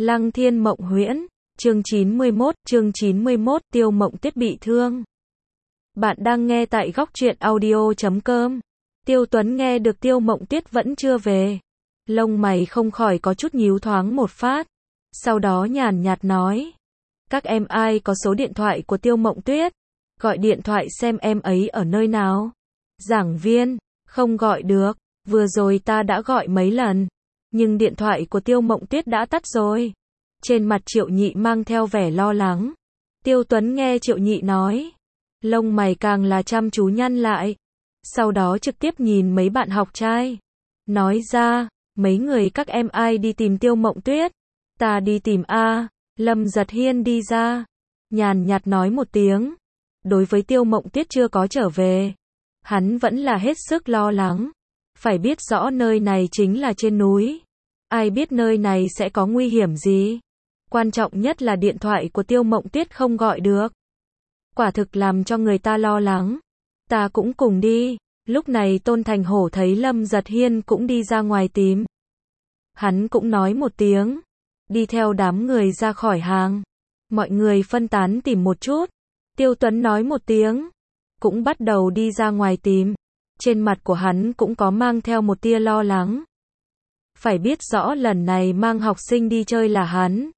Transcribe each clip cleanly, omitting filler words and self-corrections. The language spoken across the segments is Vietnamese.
Lăng Thiên Mộng Huyễn, chương 91, Tiêu Mộng Tuyết bị thương. Bạn đang nghe tại góc truyện audio.com. Tiêu Tuấn nghe được Tiêu Mộng Tuyết vẫn chưa về. Lông mày không khỏi có chút nhíu thoáng một phát. Sau đó nhàn nhạt nói. Các em ai có số điện thoại của Tiêu Mộng Tuyết? Gọi điện thoại xem em ấy ở nơi nào. Giảng viên, không gọi được. Vừa rồi ta đã gọi mấy lần. Nhưng điện thoại của Tiêu Mộng Tuyết đã tắt rồi. Trên mặt Triệu Nhị mang theo vẻ lo lắng. Tiêu Tuấn nghe Triệu Nhị nói. Lông mày càng là chăm chú nhăn lại. Sau đó trực tiếp nhìn mấy bạn học trai. Nói ra, mấy người các em ai đi tìm Tiêu Mộng Tuyết? Ta đi tìm A. Lâm Giật Hiên đi ra. Nhàn nhạt nói một tiếng. Đối với Tiêu Mộng Tuyết chưa có trở về. Hắn vẫn là hết sức lo lắng. Phải biết rõ nơi này chính là trên núi. Ai biết nơi này sẽ có nguy hiểm gì. Quan trọng nhất là điện thoại của Tiêu Mộng Tuyết không gọi được. Quả thực làm cho người ta lo lắng. Ta cũng cùng đi. Lúc này Tôn Thành Hổ thấy Lâm Giật Hiên cũng đi ra ngoài tìm. Hắn cũng nói một tiếng. Đi theo đám người ra khỏi hàng. Mọi người phân tán tìm một chút. Tiêu Tuấn nói một tiếng. Cũng bắt đầu đi ra ngoài tìm. Trên mặt của hắn cũng có mang theo một tia lo lắng. Phải biết rõ lần này mang học sinh đi chơi là hắn.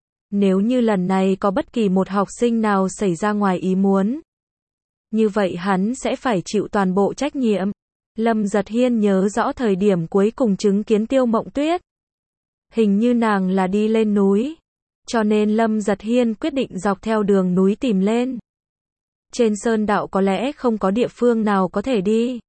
Nếu như lần này có bất kỳ một học sinh nào xảy ra ngoài ý muốn. Như vậy hắn sẽ phải chịu toàn bộ trách nhiệm. Lâm Giật Hiên nhớ rõ thời điểm cuối cùng chứng kiến Tiêu Mộng Tuyết. Hình như nàng là đi lên núi. Cho nên Lâm Giật Hiên quyết định dọc theo đường núi tìm lên. Trên sơn đạo có lẽ không có địa phương nào có thể đi.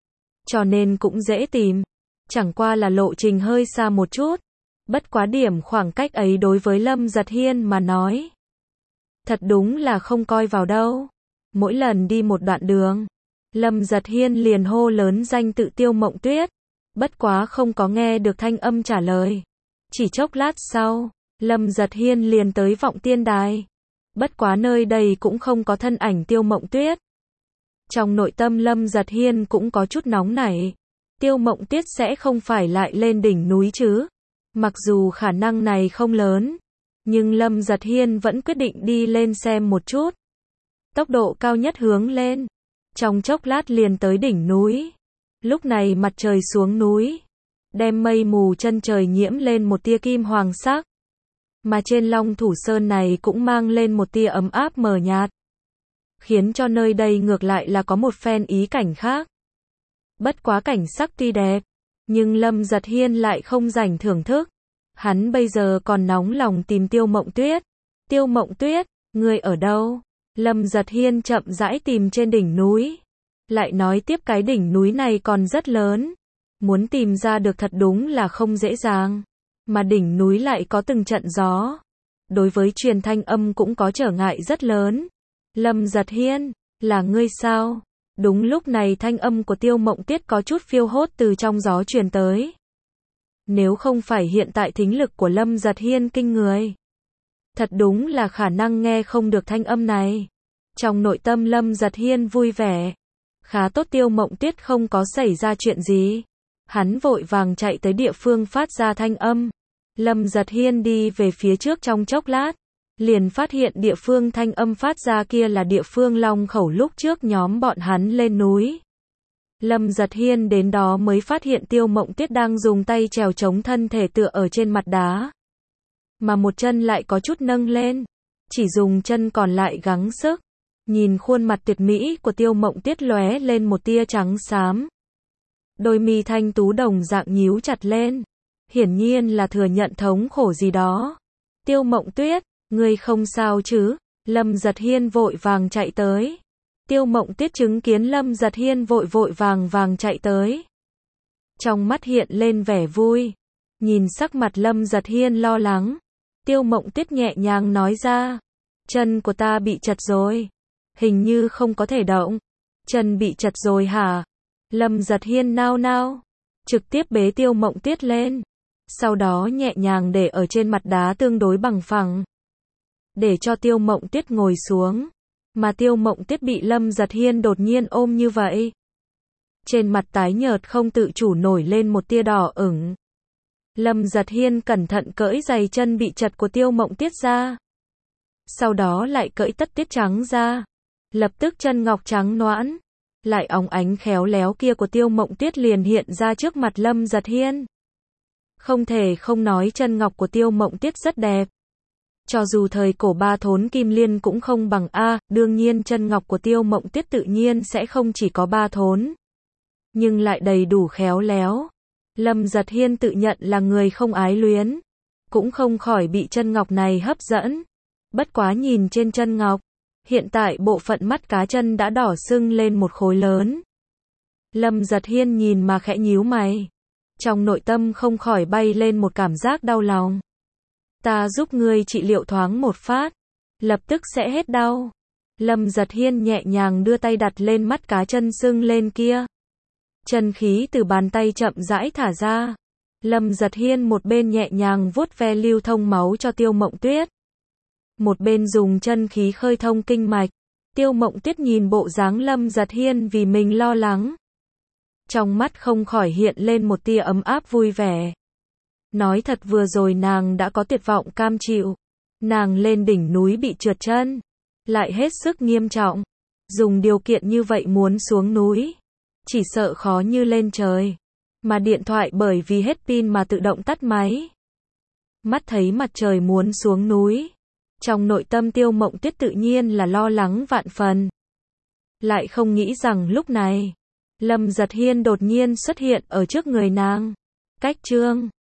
Cho nên cũng dễ tìm. Chẳng qua là lộ trình hơi xa một chút. Bất quá điểm khoảng cách ấy đối với Lâm Giật Hiên mà nói. Thật đúng là không coi vào đâu. Mỗi lần đi một đoạn đường. Lâm Giật Hiên liền hô lớn danh tự Tiêu Mộng Tuyết. Bất quá không có nghe được thanh âm trả lời. Chỉ chốc lát sau. Lâm Giật Hiên liền tới Vọng Tiên Đài. Bất quá nơi đây cũng không có thân ảnh Tiêu Mộng Tuyết. Trong nội tâm Lâm Giật Hiên cũng có chút nóng nảy. Tiêu Mộng Tuyết sẽ không phải lại lên đỉnh núi chứ. Mặc dù khả năng này không lớn. Nhưng Lâm Giật Hiên vẫn quyết định đi lên xem một chút. Tốc độ cao nhất hướng lên. Trong chốc lát liền tới đỉnh núi. Lúc này mặt trời xuống núi. Đem mây mù chân trời nhiễm lên một tia kim hoàng sắc. Mà trên Long Thủ Sơn này cũng mang lên một tia ấm áp mờ nhạt. Khiến cho nơi đây ngược lại là có một phen ý cảnh khác. Bất quá cảnh sắc tuy đẹp. Nhưng Lâm Giật Hiên lại không rảnh thưởng thức. Hắn bây giờ còn nóng lòng tìm Tiêu Mộng Tuyết. Tiêu Mộng Tuyết, ngươi ở đâu? Lâm Giật Hiên chậm rãi tìm trên đỉnh núi. Lại nói tiếp cái đỉnh núi này còn rất lớn. Muốn tìm ra được thật đúng là không dễ dàng. Mà đỉnh núi lại có từng trận gió. Đối với truyền thanh âm cũng có trở ngại rất lớn. Lâm Giật Hiên, là ngươi sao? Đúng lúc này thanh âm của Tiêu Mộng Tuyết có chút phiêu hốt từ trong gió truyền tới. Nếu không phải hiện tại thính lực của Lâm Giật Hiên kinh người. Thật đúng là khả năng nghe không được thanh âm này. Trong nội tâm Lâm Giật Hiên vui vẻ. Khá tốt Tiêu Mộng Tuyết không có xảy ra chuyện gì. Hắn vội vàng chạy tới địa phương phát ra thanh âm. Lâm Giật Hiên đi về phía trước trong chốc lát. Liền phát hiện địa phương thanh âm phát ra kia là địa phương Long Khẩu lúc trước nhóm bọn hắn lên núi. Lâm Giật Hiên đến đó mới phát hiện Tiêu Mộng Tuyết đang dùng tay chèo chống thân thể tựa ở trên mặt đá. Mà một chân lại có chút nâng lên. Chỉ dùng chân còn lại gắng sức. Nhìn khuôn mặt tuyệt mỹ của Tiêu Mộng Tuyết lóe lên một tia trắng xám. Đôi mi thanh tú đồng dạng nhíu chặt lên. Hiển nhiên là thừa nhận thống khổ gì đó. Tiêu Mộng Tuyết, ngươi không sao chứ? Lâm Giật Hiên vội vàng chạy tới. Tiêu Mộng Tuyết chứng kiến Lâm Giật Hiên vội vàng chạy tới. Trong mắt hiện lên vẻ vui. Nhìn sắc mặt Lâm Giật Hiên lo lắng. Tiêu Mộng Tuyết nhẹ nhàng nói ra. Chân của ta bị chật rồi. Hình như không có thể động. Chân bị chật rồi hả? Lâm Giật Hiên nao nao. Trực tiếp bế Tiêu Mộng Tuyết lên. Sau đó nhẹ nhàng để ở trên mặt đá tương đối bằng phẳng. Để cho Tiêu Mộng Tuyết ngồi xuống. Mà Tiêu Mộng Tuyết bị Lâm Giật Hiên đột nhiên ôm như vậy. Trên mặt tái nhợt không tự chủ nổi lên một tia đỏ ửng. Lâm Giật Hiên cẩn thận cởi giày chân bị chật của Tiêu Mộng Tiết ra. Sau đó lại cởi tất tiết trắng ra. Lập tức chân ngọc trắng nõn, lại óng ánh khéo léo kia của Tiêu Mộng Tiết liền hiện ra trước mặt Lâm Giật Hiên. Không thể không nói chân ngọc của Tiêu Mộng Tiết rất đẹp. Cho dù thời cổ ba thốn kim liên cũng không bằng đương nhiên chân ngọc của Tiêu Mộng Tiết tự nhiên sẽ không chỉ có ba thốn, nhưng lại đầy đủ khéo léo. Lâm Giật Hiên tự nhận là người không ái luyến, cũng không khỏi bị chân ngọc này hấp dẫn. Bất quá nhìn trên chân ngọc, hiện tại bộ phận mắt cá chân đã đỏ sưng lên một khối lớn. Lâm Giật Hiên nhìn mà khẽ nhíu mày. Trong nội tâm không khỏi bay lên một cảm giác đau lòng. Ta giúp ngươi trị liệu thoáng một phát, lập tức sẽ hết đau. Lâm Giật Hiên nhẹ nhàng đưa tay đặt lên mắt cá chân sưng lên kia. Chân khí từ bàn tay chậm rãi thả ra. Lâm Giật Hiên một bên nhẹ nhàng vuốt ve lưu thông máu cho Tiêu Mộng Tuyết, một bên dùng chân khí khơi thông kinh mạch. Tiêu Mộng Tuyết nhìn bộ dáng Lâm Giật Hiên vì mình lo lắng, trong mắt không khỏi hiện lên một tia ấm áp vui vẻ. Nói thật vừa rồi nàng đã có tuyệt vọng cam chịu. Nàng lên đỉnh núi bị trượt chân, lại hết sức nghiêm trọng. Dùng điều kiện như vậy muốn xuống núi, chỉ sợ khó như lên trời. Mà điện thoại bởi vì hết pin mà tự động tắt máy. Mắt thấy mặt trời muốn xuống núi, trong nội tâm Tiêu Mộng Tuyết tự nhiên là lo lắng vạn phần. Lại không nghĩ rằng lúc này, Lâm Giật Hiên đột nhiên xuất hiện ở trước người nàng. Cách chương